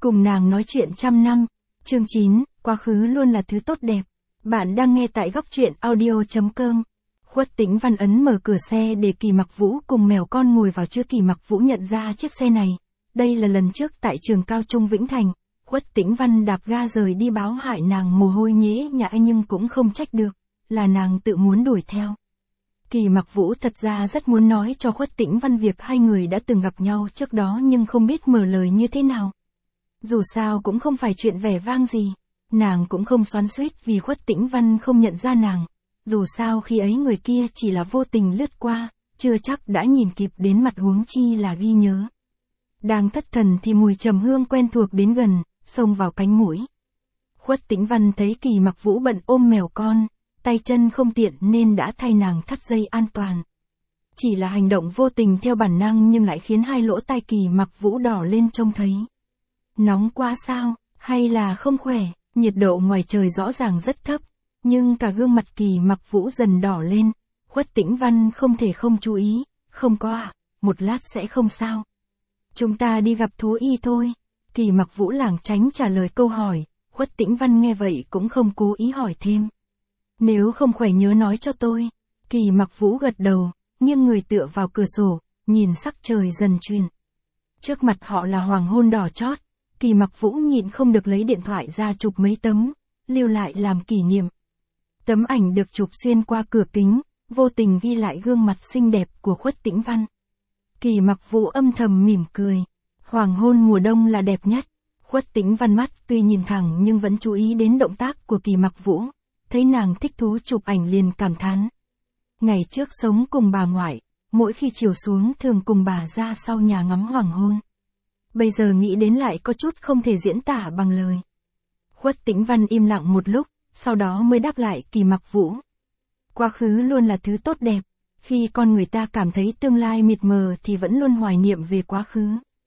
Cùng nàng nói chuyện trăm năm. Chương 9, quá khứ luôn là thứ tốt đẹp. Bạn đang nghe tại góc truyện audio.com. Khuất Tĩnh Văn ấn mở cửa xe để Kỳ Mặc Vũ cùng mèo con ngồi vào, chưa Kỳ Mặc Vũ nhận ra chiếc xe này. Đây là lần trước tại trường cao trung Vĩnh Thành. Khuất Tĩnh Văn đạp ga rời đi, báo hại nàng mồ hôi nhễ nhại nhưng cũng không trách được, là nàng tự muốn đuổi theo. Kỳ Mặc Vũ thật ra rất muốn nói cho Khuất Tĩnh Văn việc hai người đã từng gặp nhau trước đó nhưng không biết mở lời như thế nào. Dù sao cũng không phải chuyện vẻ vang gì, nàng cũng không xoắn xuýt vì Khuất Tĩnh Văn không nhận ra nàng. Dù sao khi ấy người kia chỉ là vô tình lướt qua, chưa chắc đã nhìn kịp đến mặt, huống chi là ghi nhớ. Đang thất thần thì mùi trầm hương quen thuộc đến gần, xông vào cánh mũi. Khuất Tĩnh Văn thấy Kỳ Mặc Vũ bận ôm mèo con, tay chân không tiện nên đã thay nàng thắt dây an toàn. Chỉ là hành động vô tình theo bản năng nhưng lại khiến hai lỗ tai Kỳ Mặc Vũ đỏ lên trông thấy. Nóng quá sao, hay là không khỏe? Nhiệt độ ngoài trời rõ ràng rất thấp, nhưng cả gương mặt Kỳ Mặc Vũ dần đỏ lên. Khuất Tĩnh Văn không thể không chú ý, không có ạ, một lát sẽ không sao. Chúng ta đi gặp thú y thôi. Kỳ Mặc Vũ lảng tránh trả lời câu hỏi. Khuất Tĩnh Văn nghe vậy cũng không cố ý hỏi thêm. Nếu không khỏe nhớ nói cho tôi. Kỳ Mặc Vũ gật đầu, nghiêng người tựa vào cửa sổ, nhìn sắc trời dần chuyển. Trước mặt họ là hoàng hôn đỏ chót. Kỳ Mặc Vũ nhịn không được lấy điện thoại ra chụp mấy tấm, lưu lại làm kỷ niệm. Tấm ảnh được chụp xuyên qua cửa kính, vô tình ghi lại gương mặt xinh đẹp của Khuất Tĩnh Văn. Kỳ Mặc Vũ âm thầm mỉm cười. Hoàng hôn mùa đông là đẹp nhất. Khuất Tĩnh Văn mắt tuy nhìn thẳng nhưng vẫn chú ý đến động tác của Kỳ Mặc Vũ. Thấy nàng thích thú chụp ảnh liền cảm thán. Ngày trước sống cùng bà ngoại, mỗi khi chiều xuống thường cùng bà ra sau nhà ngắm hoàng hôn. Bây giờ nghĩ đến lại có chút không thể diễn tả bằng lời. Khuất Tĩnh Văn im lặng một lúc, sau đó mới đáp lại Kỳ Mặc Vũ. Quá khứ luôn là thứ tốt đẹp. Khi con người ta cảm thấy tương lai mịt mờ thì vẫn luôn hoài niệm về quá khứ.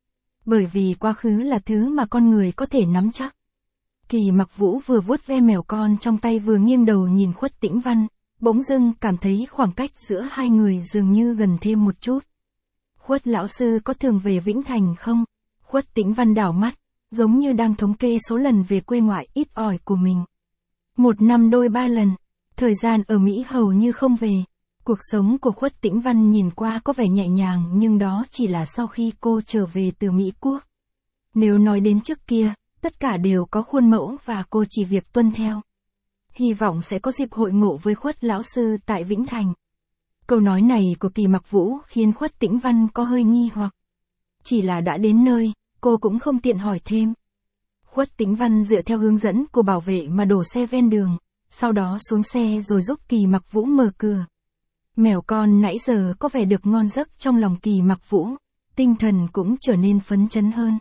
Bởi vì quá khứ là thứ mà con người có thể nắm chắc. Kỳ Mặc Vũ vừa vuốt ve mèo con trong tay vừa nghiêng đầu nhìn Khuất Tĩnh Văn, bỗng dưng cảm thấy khoảng cách giữa hai người dường như gần thêm một chút. Khuất lão sư có thường về Vĩnh Thành không? Khuất Tĩnh Văn đảo mắt, giống như đang thống kê số lần về quê ngoại ít ỏi của mình. 1 năm đôi 3 lần, thời gian ở Mỹ hầu như không về. Cuộc sống của Khuất Tĩnh Văn nhìn qua có vẻ nhẹ nhàng nhưng đó chỉ là sau khi cô trở về từ Mỹ Quốc. Nếu nói đến trước kia, tất cả đều có khuôn mẫu và cô chỉ việc tuân theo. Hy vọng sẽ có dịp hội ngộ với Khuất lão sư tại Vĩnh Thành. Câu nói này của Kỳ Mặc Vũ khiến Khuất Tĩnh Văn có hơi nghi hoặc. Chỉ là đã đến nơi, cô cũng không tiện hỏi thêm. Khuất Tĩnh Văn dựa theo hướng dẫn của bảo vệ mà đổ xe ven đường, sau đó xuống xe rồi giúp Kỳ Mặc Vũ mở cửa. Mèo con nãy giờ có vẻ được ngon giấc trong lòng Kỳ Mặc Vũ, tinh thần cũng trở nên phấn chấn hơn.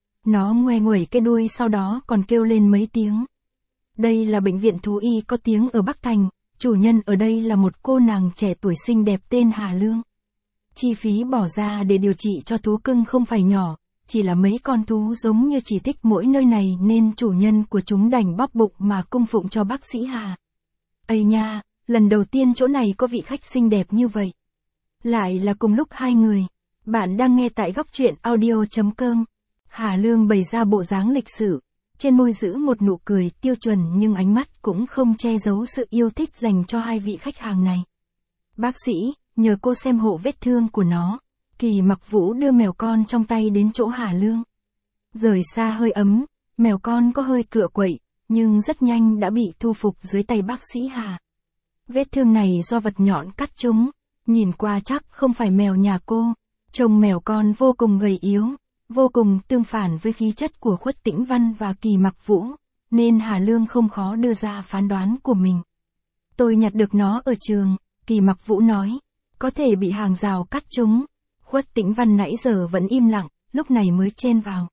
Nó ngoe nguẩy cái đuôi sau đó còn kêu lên mấy tiếng. Đây là bệnh viện thú y có tiếng ở Bắc Thành, chủ nhân ở đây là một cô nàng trẻ tuổi xinh đẹp tên Hà Lương. Chi phí bỏ ra để điều trị cho thú cưng không phải nhỏ, chỉ là mấy con thú giống như chỉ thích mỗi nơi này nên chủ nhân của chúng đành bóp bụng mà cung phụng cho bác sĩ Hà. Ây nha, lần đầu tiên chỗ này có vị khách xinh đẹp như vậy. Lại là cùng lúc hai người. Bạn đang nghe tại góc truyện audio.com. Hà Lương bày ra bộ dáng lịch sự, trên môi giữ một nụ cười tiêu chuẩn nhưng ánh mắt cũng không che giấu sự yêu thích dành cho hai vị khách hàng này. Bác sĩ, nhờ cô xem hộ vết thương của nó. Kỳ Mặc Vũ đưa mèo con trong tay đến chỗ Hà Lương. Rời xa hơi ấm, mèo con có hơi cựa quậy, nhưng rất nhanh đã bị thu phục dưới tay bác sĩ Hà. Vết thương này do vật nhọn cắt trúng, nhìn qua chắc không phải mèo nhà cô. Trông mèo con vô cùng gầy yếu, vô cùng tương phản với khí chất của Khuất Tĩnh Văn và Kỳ Mặc Vũ, nên Hà Lương không khó đưa ra phán đoán của mình. Tôi nhặt được nó ở trường, Kỳ Mặc Vũ nói, có thể bị hàng rào cắt trúng. Khuất Tĩnh Văn nãy giờ vẫn im lặng, lúc này mới chen vào.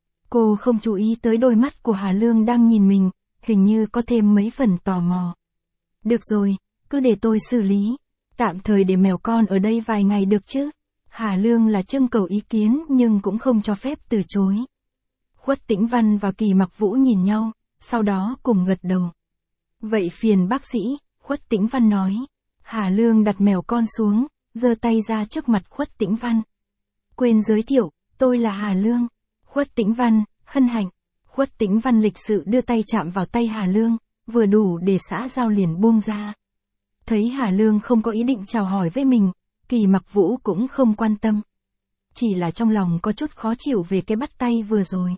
Cô không chú ý tới đôi mắt của Hà Lương đang nhìn mình, hình như có thêm mấy phần tò mò. Được rồi, cứ để tôi xử lý, tạm thời để mèo con ở đây vài ngày được chứ. Hà Lương là trưng cầu ý kiến nhưng cũng không cho phép từ chối. Khuất Tĩnh Văn và Kỳ Mặc Vũ nhìn nhau, sau đó cùng gật đầu. Vậy phiền bác sĩ, Khuất Tĩnh Văn nói. Hà Lương đặt mèo con xuống, giơ tay ra trước mặt Khuất Tĩnh Văn. Quên giới thiệu, tôi là Hà Lương. Khuất Tĩnh Văn, hân hạnh. Khuất Tĩnh Văn lịch sự đưa tay chạm vào tay Hà Lương, vừa đủ để xã giao liền buông ra. Thấy Hà Lương không có ý định chào hỏi với mình, Kỳ Mặc Vũ cũng không quan tâm. Chỉ là trong lòng có chút khó chịu về cái bắt tay vừa rồi.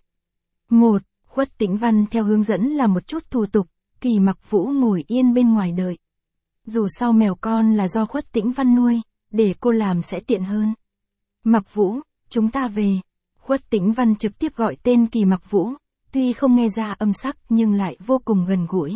Khuất Tĩnh Văn theo hướng dẫn làm một chút thủ tục, Kỳ Mặc Vũ ngồi yên bên ngoài đợi. Dù sao mèo con là do Khuất Tĩnh Văn nuôi, để cô làm sẽ tiện hơn. Mặc Vũ, chúng ta về. Khuất Tĩnh Văn trực tiếp gọi tên Kỳ Mặc Vũ, tuy không nghe ra âm sắc nhưng lại vô cùng gần gũi.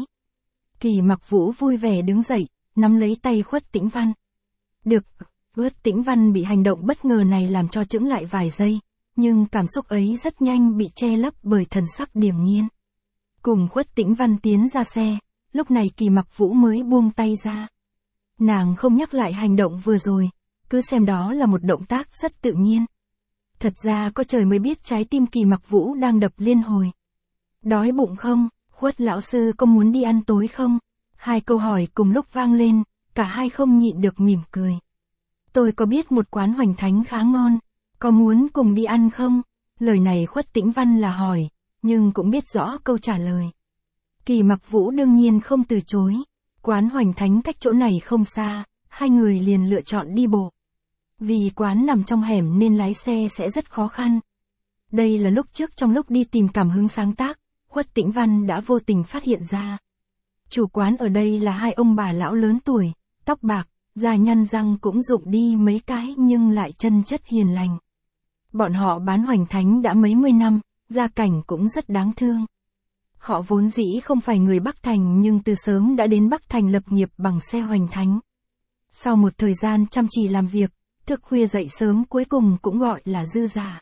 Kỳ Mặc Vũ vui vẻ đứng dậy, nắm lấy tay Khuất Tĩnh Văn. Được, Khuất Tĩnh Văn bị hành động bất ngờ này làm cho chững lại vài giây, nhưng cảm xúc ấy rất nhanh bị che lấp bởi thần sắc điềm nhiên. Cùng Khuất Tĩnh Văn tiến ra xe, lúc này Kỳ Mặc Vũ mới buông tay ra. Nàng không nhắc lại hành động vừa rồi, cứ xem đó là một động tác rất tự nhiên. Thật ra có trời mới biết trái tim Kỳ Mặc Vũ đang đập liên hồi. Đói bụng không? Khuất lão sư có muốn đi ăn tối không? Hai câu hỏi cùng lúc vang lên, cả hai không nhịn được mỉm cười. Tôi có biết một quán hoành thánh khá ngon, có muốn cùng đi ăn không? Lời này Khuất Tĩnh Văn là hỏi, nhưng cũng biết rõ câu trả lời. Kỳ Mặc Vũ đương nhiên không từ chối. Quán hoành thánh cách chỗ này không xa, hai người liền lựa chọn đi bộ. Vì quán nằm trong hẻm nên lái xe sẽ rất khó khăn. Đây là lúc trước trong lúc đi tìm cảm hứng sáng tác, Khuất Tĩnh Văn đã vô tình phát hiện ra. Chủ quán ở đây là hai ông bà lão lớn tuổi, tóc bạc, da nhăn răng cũng rụng đi mấy cái nhưng lại chân chất hiền lành. Bọn họ bán hoành thánh đã mấy mươi năm, gia cảnh cũng rất đáng thương. Họ vốn dĩ không phải người Bắc Thành nhưng từ sớm đã đến Bắc Thành lập nghiệp bằng xe hoành thánh. Sau một thời gian chăm chỉ làm việc, thức khuya dậy sớm cuối cùng cũng gọi là dư giả.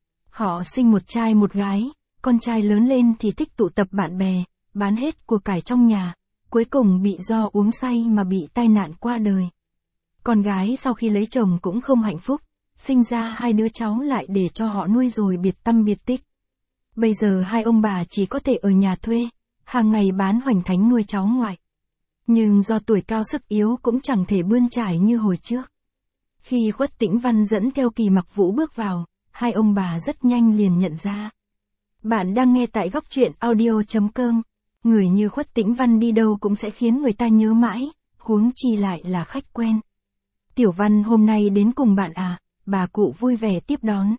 Họ sinh một trai một gái, con trai lớn lên thì thích tụ tập bạn bè, bán hết của cải trong nhà, cuối cùng bị do uống say mà bị tai nạn qua đời. Con gái sau khi lấy chồng cũng không hạnh phúc, sinh ra hai đứa cháu lại để cho họ nuôi rồi biệt tâm biệt tích. Bây giờ hai ông bà chỉ có thể ở nhà thuê, hàng ngày bán hoành thánh nuôi cháu ngoại. Nhưng do tuổi cao sức yếu cũng chẳng thể bươn trải như hồi trước. Khi Khuất Tĩnh Văn dẫn theo Kỳ Mặc Vũ bước vào, hai ông bà rất nhanh liền nhận ra. Bạn đang nghe tại góc truyện audio.com. Người như Khuất Tĩnh Văn đi đâu cũng sẽ khiến người ta nhớ mãi, huống chi lại là khách quen. Tiểu Văn hôm nay đến cùng bạn à? Bà cụ vui vẻ tiếp đón.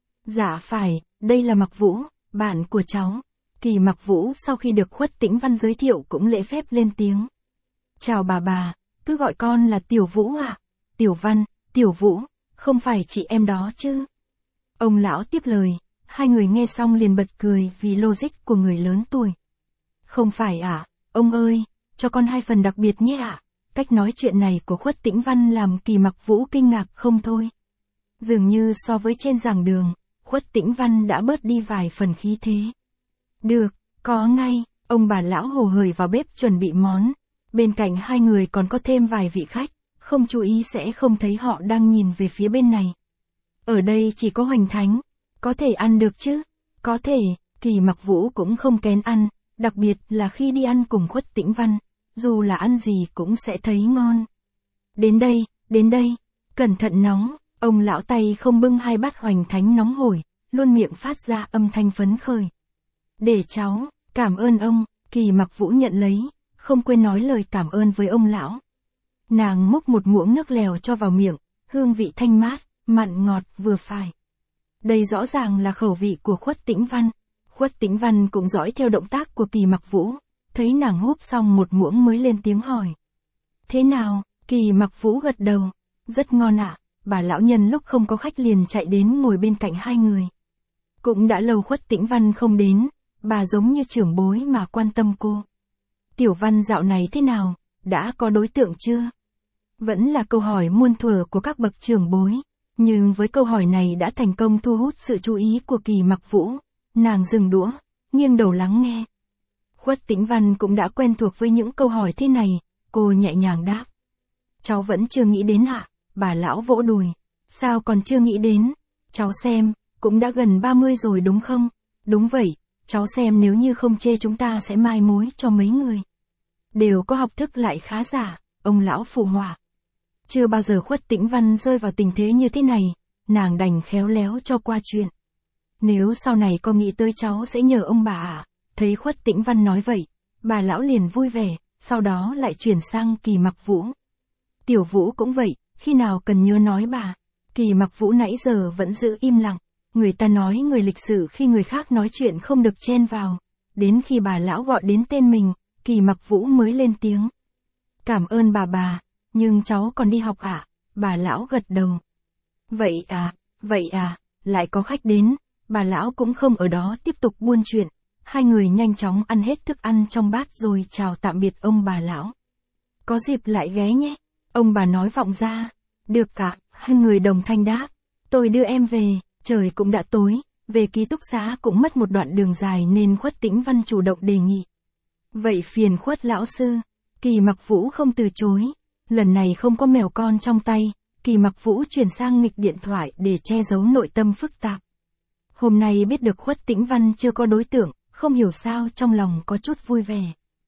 Dạ phải, đây là Mặc Vũ, bạn của cháu. Kỳ Mặc Vũ sau khi được Khuất Tĩnh Văn giới thiệu cũng lễ phép lên tiếng. Chào bà, cứ gọi con là Tiểu Vũ à? Tiểu Văn, Tiểu Vũ, không phải chị em đó chứ? Ông lão tiếp lời, hai người nghe xong liền bật cười vì logic của người lớn tuổi. Không phải à, ông ơi, cho con hai phần đặc biệt nhé ạ. Cách nói chuyện này của Khuất Tĩnh Văn làm Kỳ Mặc Vũ kinh ngạc không thôi. Dường như so với trên giảng đường, Khuất Tĩnh Văn đã bớt đi vài phần khí thế. Được, có ngay, ông bà lão hồ hởi vào bếp chuẩn bị món. Bên cạnh hai người còn có thêm vài vị khách, không chú ý sẽ không thấy họ đang nhìn về phía bên này. Ở đây chỉ có hoành thánh, có thể ăn được chứ? Có thể, Kỳ Mặc Vũ cũng không kén ăn, đặc biệt là khi đi ăn cùng Khuất Tĩnh Văn, dù là ăn gì cũng sẽ thấy ngon. Đến đây, cẩn thận nóng, ông lão tay không bưng hai bát hoành thánh nóng hổi, luôn miệng phát ra âm thanh phấn khởi. Để cháu, cảm ơn ông, Kỳ Mặc Vũ nhận lấy, không quên nói lời cảm ơn với ông lão. Nàng múc một muỗng nước lèo cho vào miệng, hương vị thanh mát, mặn ngọt vừa phải. Đây rõ ràng là khẩu vị của Khuất Tĩnh Văn. Khuất Tĩnh Văn cũng dõi theo động tác của Kỳ Mặc Vũ, thấy nàng húp xong một muỗng mới lên tiếng hỏi. Thế nào? Kỳ Mặc Vũ gật đầu. Rất ngon ạ. Bà lão nhân lúc không có khách liền chạy đến ngồi bên cạnh hai người. Cũng đã lâu Khuất Tĩnh Văn không đến, bà giống như trưởng bối mà quan tâm cô. Tiểu Văn dạo này thế nào? Đã có đối tượng chưa? Vẫn là câu hỏi muôn thuở của các bậc trưởng bối, nhưng với câu hỏi này đã thành công thu hút sự chú ý của Kỳ Mặc Vũ. Nàng dừng đũa, nghiêng đầu lắng nghe. Khuất Tĩnh Văn cũng đã quen thuộc với những câu hỏi thế này, cô nhẹ nhàng đáp. Cháu vẫn chưa nghĩ đến ạ, bà lão vỗ đùi. Sao còn chưa nghĩ đến? Cháu xem, cũng đã gần 30 rồi đúng không? Đúng vậy, cháu xem nếu như không chê chúng ta sẽ mai mối cho mấy người. Đều có học thức lại khá giả, ông lão phụ họa. Chưa bao giờ Khuất Tĩnh Văn rơi vào tình thế như thế này, nàng đành khéo léo cho qua chuyện. Nếu sau này có nghĩ tới cháu sẽ nhờ ông bà ạ. Thấy Khuất Tĩnh Văn nói vậy, bà lão liền vui vẻ, sau đó lại chuyển sang Kỳ Mặc Vũ. Tiểu Vũ cũng vậy, khi nào cần nhớ nói bà. Kỳ Mặc Vũ nãy giờ vẫn giữ im lặng. Người ta nói người lịch sự khi người khác nói chuyện không được chen vào. Đến khi bà lão gọi đến tên mình, Kỳ Mặc Vũ mới lên tiếng. Cảm ơn bà, nhưng cháu còn đi học ạ. Bà lão gật đầu. Vậy à, lại có khách đến. Bà lão cũng không ở đó tiếp tục buôn chuyện. Hai người nhanh chóng ăn hết thức ăn trong bát rồi chào tạm biệt ông bà lão. Có dịp lại ghé nhé. Ông bà nói vọng ra. Được cả, hai người đồng thanh đáp. Tôi đưa em về, trời cũng đã tối. Về ký túc xá cũng mất một đoạn đường dài nên Khuất Tĩnh Văn chủ động đề nghị. Vậy phiền Khuất lão sư. Kỳ Mặc Vũ không từ chối. Lần này không có mèo con trong tay, Kỳ Mặc Vũ chuyển sang nghịch điện thoại để che giấu nội tâm phức tạp. Hôm nay biết được Khuất Tĩnh Văn chưa có đối tượng, không hiểu sao trong lòng có chút vui vẻ.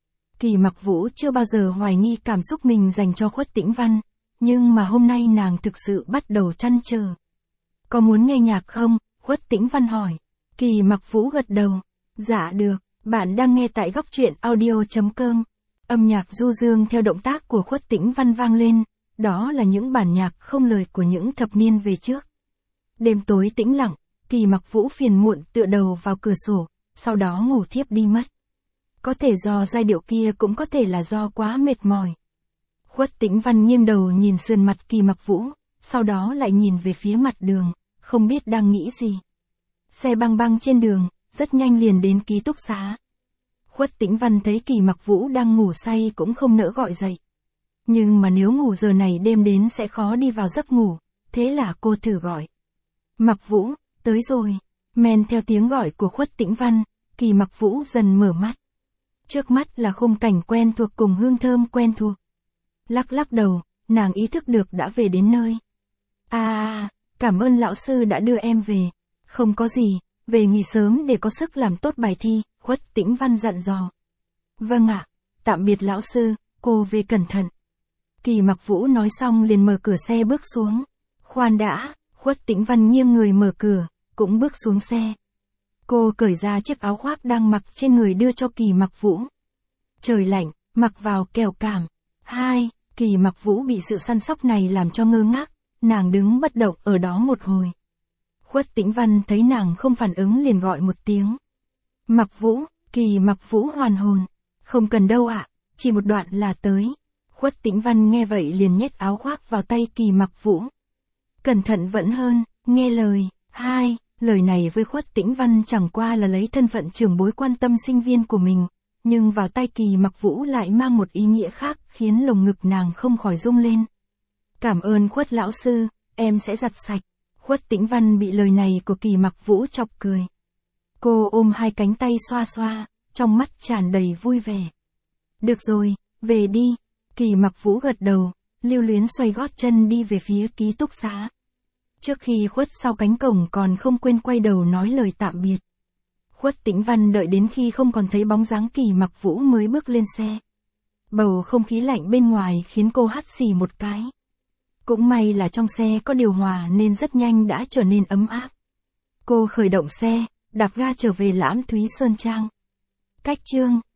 Kỳ Mặc Vũ chưa bao giờ hoài nghi cảm xúc mình dành cho Khuất Tĩnh Văn, nhưng mà hôm nay nàng thực sự bắt đầu trăn trở. Có muốn nghe nhạc không? Khuất Tĩnh Văn hỏi. Kỳ Mặc Vũ gật đầu. Dạ được, bạn đang nghe tại Góc Truyện Audio.com. Âm nhạc du dương theo động tác của Khuất Tĩnh Văn vang lên, đó là những bản nhạc không lời của những thập niên về trước. Đêm tối tĩnh lặng, Kỳ Mặc Vũ phiền muộn tựa đầu vào cửa sổ, sau đó ngủ thiếp đi mất. Có thể do giai điệu kia cũng có thể là do quá mệt mỏi. Khuất Tĩnh Văn nghiêng đầu nhìn sườn mặt Kỳ Mặc Vũ, sau đó lại nhìn về phía mặt đường, không biết đang nghĩ gì. Xe băng băng trên đường, rất nhanh liền đến ký túc xá. Khuất Tĩnh Văn thấy Kỳ Mặc Vũ đang ngủ say cũng không nỡ gọi dậy. Nhưng mà nếu ngủ giờ này đêm đến sẽ khó đi vào giấc ngủ, thế là cô thử gọi. Mặc Vũ, tới rồi. Men theo tiếng gọi của Khuất Tĩnh Văn, Kỳ Mặc Vũ dần mở mắt. Trước mắt là khung cảnh quen thuộc cùng hương thơm quen thuộc. Lắc lắc đầu, nàng ý thức được đã về đến nơi. Cảm ơn lão sư đã đưa em về. Không có gì, về nghỉ sớm để có sức làm tốt bài thi, Khuất Tĩnh Văn dặn dò. Vâng ạ, tạm biệt lão sư, cô về cẩn thận. Kỳ Mặc Vũ nói xong liền mở cửa xe bước xuống. Khoan đã, Khuất Tĩnh Văn nghiêng người mở cửa, cũng bước xuống xe. Cô cởi ra chiếc áo khoác đang mặc trên người đưa cho Kỳ Mặc Vũ. Trời lạnh, mặc vào kẻo cảm. Kỳ Mặc Vũ bị sự săn sóc này làm cho ngơ ngác, nàng đứng bất động ở đó một hồi. Khuất Tĩnh Văn thấy nàng không phản ứng liền gọi một tiếng. Mặc Vũ, Kỳ Mặc Vũ hoàn hồn. Không cần đâu ạ, chỉ một đoạn là tới. Khuất Tĩnh Văn nghe vậy liền nhét áo khoác vào tay Kỳ Mặc Vũ. Cẩn thận vẫn hơn, nghe lời. Lời này với Khuất Tĩnh Văn chẳng qua là lấy thân phận trưởng bối quan tâm sinh viên của mình, nhưng vào tay Kỳ Mặc Vũ lại mang một ý nghĩa khác khiến lồng ngực nàng không khỏi rung lên. Cảm ơn Khuất lão sư, em sẽ giặt sạch. Khuất Tĩnh Văn bị lời này của Kỳ Mặc Vũ chọc cười. Cô ôm hai cánh tay xoa xoa, trong mắt tràn đầy vui vẻ. Được rồi, về đi. Kỳ Mặc Vũ gật đầu, lưu luyến xoay gót chân đi về phía ký túc xá. Trước khi khuất sau cánh cổng còn không quên quay đầu nói lời tạm biệt. Khuất Tĩnh Văn đợi đến khi không còn thấy bóng dáng Kỳ Mặc Vũ mới bước lên xe. Bầu không khí lạnh bên ngoài khiến cô hắt xì một cái. Cũng may là trong xe có điều hòa nên rất nhanh đã trở nên ấm áp. Cô khởi động xe, đạp ga trở về Lãm Thúy Sơn Trang. Cách chương